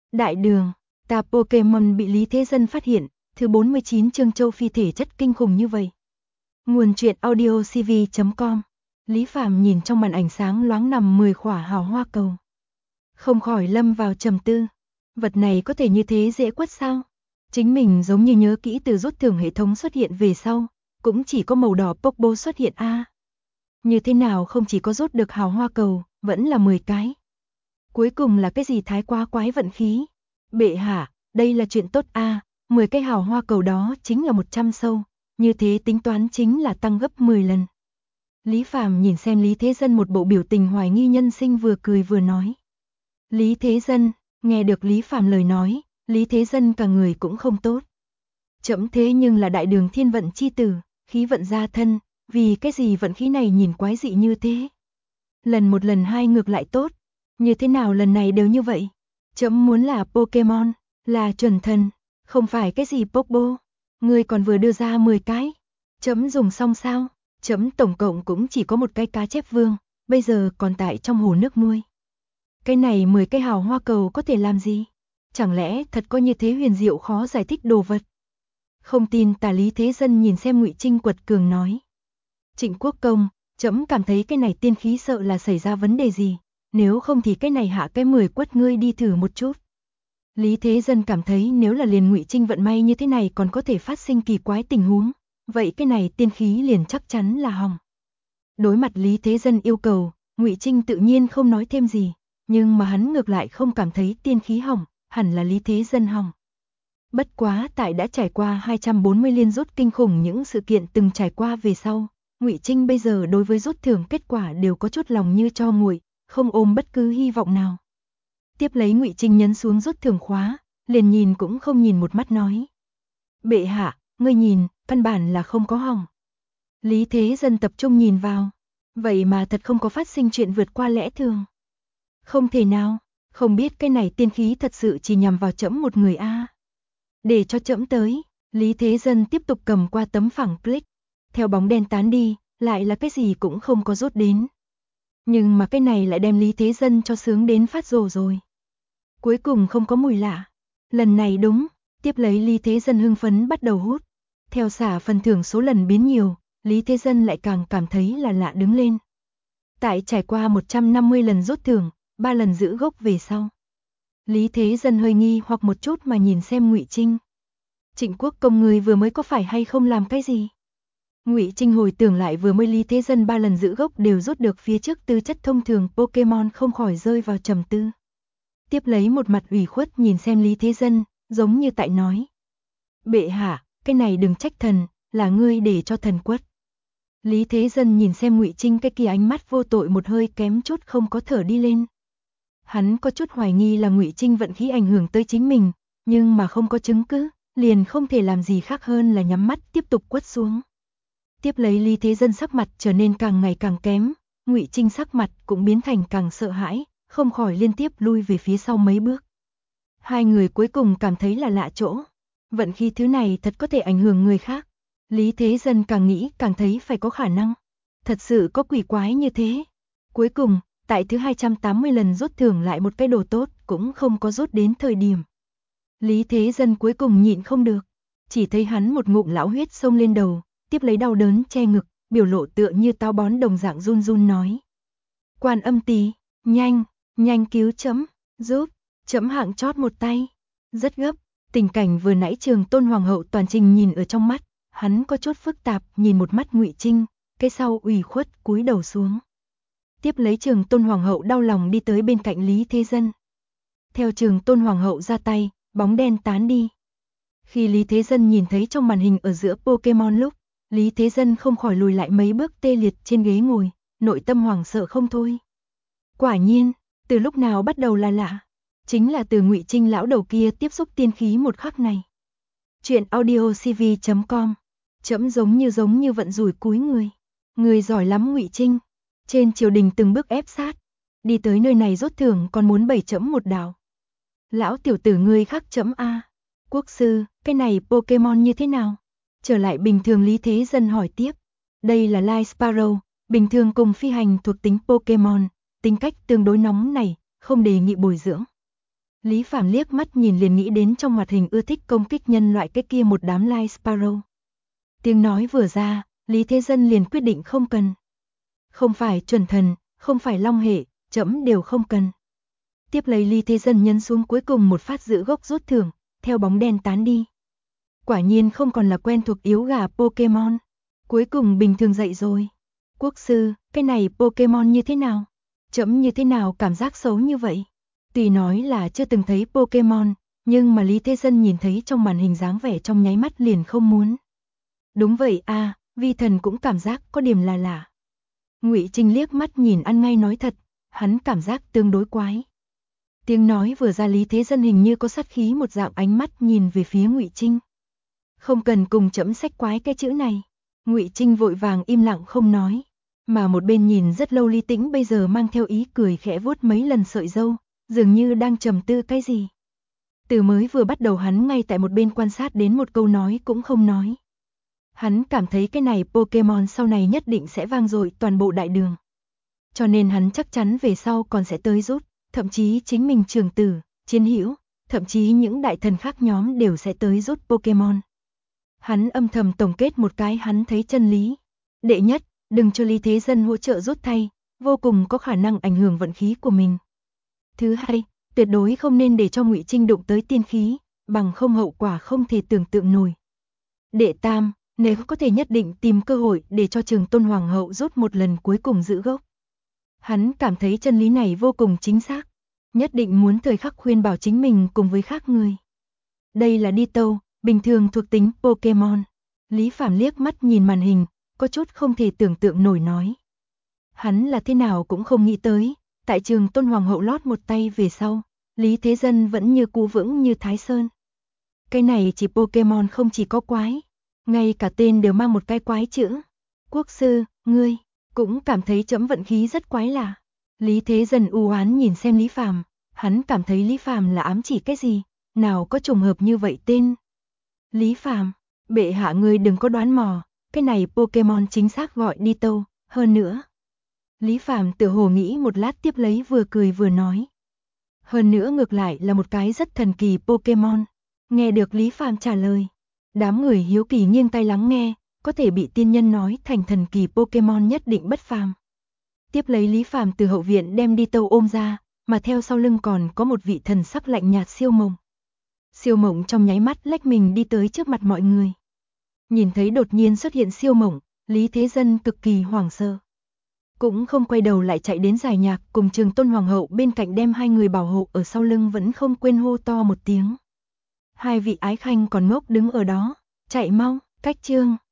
Đại đường, ta Pokemon bị Lý Thế Dân phát hiện, thứ 49 chương châu phi thể chất kinh khủng như vậy. Nguồn truyện audio cv.com. Lý Phàm nhìn trong màn ảnh sáng loáng nằm 10 khỏa hào hoa cầu. Không khỏi lâm vào trầm tư. Vật này có thể như thế dễ quất sao? Chính mình giống như nhớ kỹ từ rút thưởng hệ thống xuất hiện về sau, cũng chỉ có màu đỏ Pokeball xuất hiện a. Như thế nào không chỉ có rút được hào hoa cầu, vẫn là 10 cái. Cuối cùng là cái gì thái quá quái vận khí? Bệ hạ, đây là chuyện tốt a, 10 cái hào hoa cầu đó chính là 100 sâu, như thế tính toán chính là tăng gấp 10 lần. Lý Phàm nhìn xem Lý Thế Dân một bộ biểu tình hoài nghi nhân sinh, vừa cười vừa nói. Lý Thế Dân, nghe được Lý Phàm lời nói, Lý Thế Dân cả người cũng không tốt. Trẫm thế nhưng là đại đường thiên vận chi tử, khí vận gia thân, vì cái gì vận khí này nhìn quái dị như thế? Lần một lần hai ngược lại tốt, như thế nào lần này đều như vậy? Trẫm muốn là Pokemon, là chuẩn thần, không phải cái gì Pokeball. Ngươi còn vừa đưa ra 10 cái. Trẫm dùng xong sao? Trẫm tổng cộng cũng chỉ có một cái cá chép vương, bây giờ còn tại trong hồ nước nuôi. Cái này 10 cái hào hoa cầu có thể làm gì? Chẳng lẽ thật có như thế huyền diệu khó giải thích đồ vật? Không tin tà Lý Thế Dân nhìn xem Ngụy Trinh quật cường nói. Trịnh Quốc Công, trẫm cảm thấy cái này tiên khí sợ là xảy ra vấn đề gì, nếu không thì cái này hạ cái 10 quất ngươi đi thử một chút. Lý Thế Dân cảm thấy nếu là liền Ngụy Trinh vận may như thế này còn có thể phát sinh kỳ quái tình huống, vậy cái này tiên khí liền chắc chắn là hỏng. Đối mặt Lý Thế Dân yêu cầu, Ngụy Trinh tự nhiên không nói thêm gì, nhưng mà hắn ngược lại không cảm thấy tiên khí hỏng, hẳn là Lý Thế Dân hỏng. Bất quá tại đã trải qua 240 liên rút kinh khủng những sự kiện từng trải qua về sau, Ngụy Trinh bây giờ đối với rút thưởng kết quả đều có chút lòng như tro nguội, không ôm bất cứ hy vọng nào. Tiếp lấy Ngụy Trinh nhấn xuống rút thưởng khóa, liền nhìn cũng không nhìn một mắt nói. Bệ hạ, ngươi nhìn, căn bản là không có hỏng. Lý Thế Dân tập trung nhìn vào, vậy mà thật không có phát sinh chuyện vượt qua lẽ thường. Không thể nào, không biết cái này tiên khí thật sự chỉ nhằm vào trẫm một người a. Để cho trẫm tới, Lý Thế Dân tiếp tục cầm qua tấm phẳng click, theo bóng đen tán đi, lại là cái gì cũng không có rút đến. Nhưng mà cái này lại đem Lý Thế Dân cho sướng đến phát rồ rồi. Cuối cùng không có mùi lạ. Lần này đúng, tiếp lấy Lý Thế Dân hưng phấn bắt đầu hút. Theo xả phần thưởng số lần biến nhiều, Lý Thế Dân lại càng cảm thấy là lạ đứng lên. Tại trải qua 150 lần rút thưởng, 3 lần giữ gốc về sau. Lý Thế Dân hơi nghi hoặc một chút mà nhìn xem Ngụy Trinh. Trịnh Quốc Công người vừa mới có phải hay không làm cái gì? Ngụy Trinh hồi tưởng lại vừa mới Lý Thế Dân 3 lần giữ gốc đều rút được phía trước tư chất thông thường Pokemon, không khỏi rơi vào trầm tư. Tiếp lấy một mặt ủy khuất nhìn xem Lý Thế Dân, giống như tại nói. Bệ hạ, cái này đừng trách thần, là ngươi để cho thần quất. Lý Thế Dân nhìn xem Ngụy Trinh cái kia ánh mắt vô tội một hơi kém chút không có thở đi lên. Hắn có chút hoài nghi là Ngụy Trinh vận khí ảnh hưởng tới chính mình, nhưng mà không có chứng cứ, liền không thể làm gì khác hơn là nhắm mắt tiếp tục quất xuống. Tiếp lấy Lý Thế Dân sắc mặt trở nên càng ngày càng kém, Ngụy Trinh sắc mặt cũng biến thành càng sợ hãi, không khỏi liên tiếp lui về phía sau mấy bước. Hai người cuối cùng cảm thấy là lạ chỗ, vận khí thứ này thật có thể ảnh hưởng người khác. Lý Thế Dân càng nghĩ càng thấy phải có khả năng, thật sự có quỷ quái như thế. Cuối cùng, tại thứ 280 lần rút thưởng lại một cái đồ tốt cũng không có rút đến thời điểm. Lý Thế Dân cuối cùng nhịn không được, chỉ thấy hắn một ngụm lão huyết xông lên đầu, tiếp lấy đau đớn che ngực, biểu lộ tựa như táo bón đồng dạng run run nói. Quan Âm Tỳ, nhanh, nhanh cứu trẫm, giúp, trẫm hạng chót một tay. Rất gấp, tình cảnh vừa nãy Trường Tôn Hoàng hậu toàn trình nhìn ở trong mắt, hắn có chút phức tạp nhìn một mắt Ngụy Trinh, cái sau ủy khuất cúi đầu xuống. Tiếp lấy Trường Tôn Hoàng hậu đau lòng đi tới bên cạnh Lý Thế Dân. Theo Trường Tôn Hoàng hậu ra tay, bóng đen tán đi. Khi Lý Thế Dân nhìn thấy trong màn hình ở giữa Pokemon lúc, Lý Thế Dân không khỏi lùi lại mấy bước tê liệt trên ghế ngồi, nội tâm hoảng sợ không thôi. Quả nhiên, từ lúc nào bắt đầu là lạ, chính là từ Ngụy Trinh lão đầu kia tiếp xúc tiên khí một khắc này. Chuyện audio cv.com. Trẫm giống như vận rủi cúi người. Người giỏi lắm Ngụy Trinh. Trên triều đình từng bước ép sát, đi tới nơi này rốt thưởng còn muốn bày trẫm một đảo. Lão tiểu tử ngươi khắc trẫm a. Quốc sư, cái này Pokemon như thế nào? Trở lại bình thường Lý Thế Dân hỏi tiếp. Đây là Light Sparrow, bình thường cùng phi hành thuộc tính Pokemon, tính cách tương đối nóng này, không đề nghị bồi dưỡng. Lý Phàm liếc mắt nhìn liền nghĩ đến trong hoạt hình ưa thích công kích nhân loại cái kia một đám Lai Sparrow. Tiếng nói vừa ra, Lý Thế Dân liền quyết định không cần. Không phải chuẩn thần, không phải long hệ, trẫm đều không cần. Tiếp lấy Lý Thế Dân nhấn xuống cuối cùng một phát giữ gốc rút thưởng, theo bóng đen tán đi. Quả nhiên không còn là quen thuộc yếu gà Pokemon. Cuối cùng bình thường dậy rồi. Quốc sư, cái này Pokemon như thế nào? Trẫm như thế nào cảm giác xấu như vậy? Tuy nói là chưa từng thấy Pokemon, nhưng mà Lý Thế Dân nhìn thấy trong màn hình dáng vẻ trong nháy mắt liền không muốn. Đúng vậy à, vi thần cũng cảm giác có điểm là lạ. Ngụy Trinh liếc mắt nhìn ăn ngay nói thật, hắn cảm giác tương đối quái. Tiếng nói vừa ra Lý Thế Dân hình như có sát khí một dạng ánh mắt nhìn về phía Ngụy Trinh. Không cần cùng trẫm sách quái cái chữ này. Ngụy Trinh vội vàng im lặng không nói, mà một bên nhìn rất lâu Lý Tĩnh bây giờ mang theo ý cười khẽ vuốt mấy lần sợi râu, dường như đang trầm tư cái gì. Từ mới vừa bắt đầu hắn ngay tại một bên quan sát đến một câu nói cũng không nói. Hắn cảm thấy cái này Pokemon sau này nhất định sẽ vang dội toàn bộ đại đường. Cho nên hắn chắc chắn về sau còn sẽ tới rút, thậm chí chính mình Trường Tử, Chiến Hữu, thậm chí những đại thần khác nhóm đều sẽ tới rút Pokemon. Hắn âm thầm tổng kết một cái hắn thấy chân lý. Đệ nhất, đừng cho Lý Thế Dân hỗ trợ rút thay, vô cùng có khả năng ảnh hưởng vận khí của mình. Thứ hai, tuyệt đối không nên để cho Ngụy Trinh đụng tới tiên khí, bằng không hậu quả không thể tưởng tượng nổi. Đệ tam, nếu có thể nhất định tìm cơ hội để cho Trường Tôn Hoàng hậu rút một lần cuối cùng giữ gốc. Hắn cảm thấy chân lý này vô cùng chính xác, nhất định muốn thời khắc khuyên bảo chính mình cùng với khác người. Đây là đi tâu, bình thường thuộc tính Pokemon. Lý Phàm liếc mắt nhìn màn hình, có chút không thể tưởng tượng nổi nói. Hắn là thế nào cũng không nghĩ tới, tại Trường Tôn Hoàng hậu lót một tay về sau, Lý Thế Dân vẫn như cũ vững như Thái Sơn. Cái này chỉ Pokemon không chỉ có quái, ngay cả tên đều mang một cái quái chữ. Quốc sư, ngươi cũng cảm thấy trẫm vận khí rất quái lạ. Lý Thế Dân u oán nhìn xem Lý Phàm, hắn cảm thấy Lý Phàm là ám chỉ cái gì, nào có trùng hợp như vậy tên. Lý Phàm, bệ hạ ngươi đừng có đoán mò, cái này Pokemon chính xác gọi đi tâu, hơn nữa. Lý Phàm tựa hồ nghĩ một lát tiếp lấy vừa cười vừa nói. Hơn nữa ngược lại là một cái rất thần kỳ Pokemon. Nghe được Lý Phàm trả lời, đám người hiếu kỳ nghiêng tai lắng nghe, có thể bị tiên nhân nói thành thần kỳ Pokemon nhất định bất phàm. Tiếp lấy Lý Phàm từ hậu viện đem đi tâu ôm ra, mà theo sau lưng còn có một vị thần sắc lạnh nhạt Siêu Mộng. Siêu Mộng trong nháy mắt lách mình đi tới trước mặt mọi người. Nhìn thấy đột nhiên xuất hiện Siêu Mộng, Lý Thế Dân cực kỳ hoảng sợ. Cũng không quay đầu lại chạy đến giải nhạc cùng Trường Tôn Hoàng hậu bên cạnh đem hai người bảo hộ ở sau lưng vẫn không quên hô to một tiếng. Hai vị ái khanh còn ngốc đứng ở đó, chạy mau, cách chương.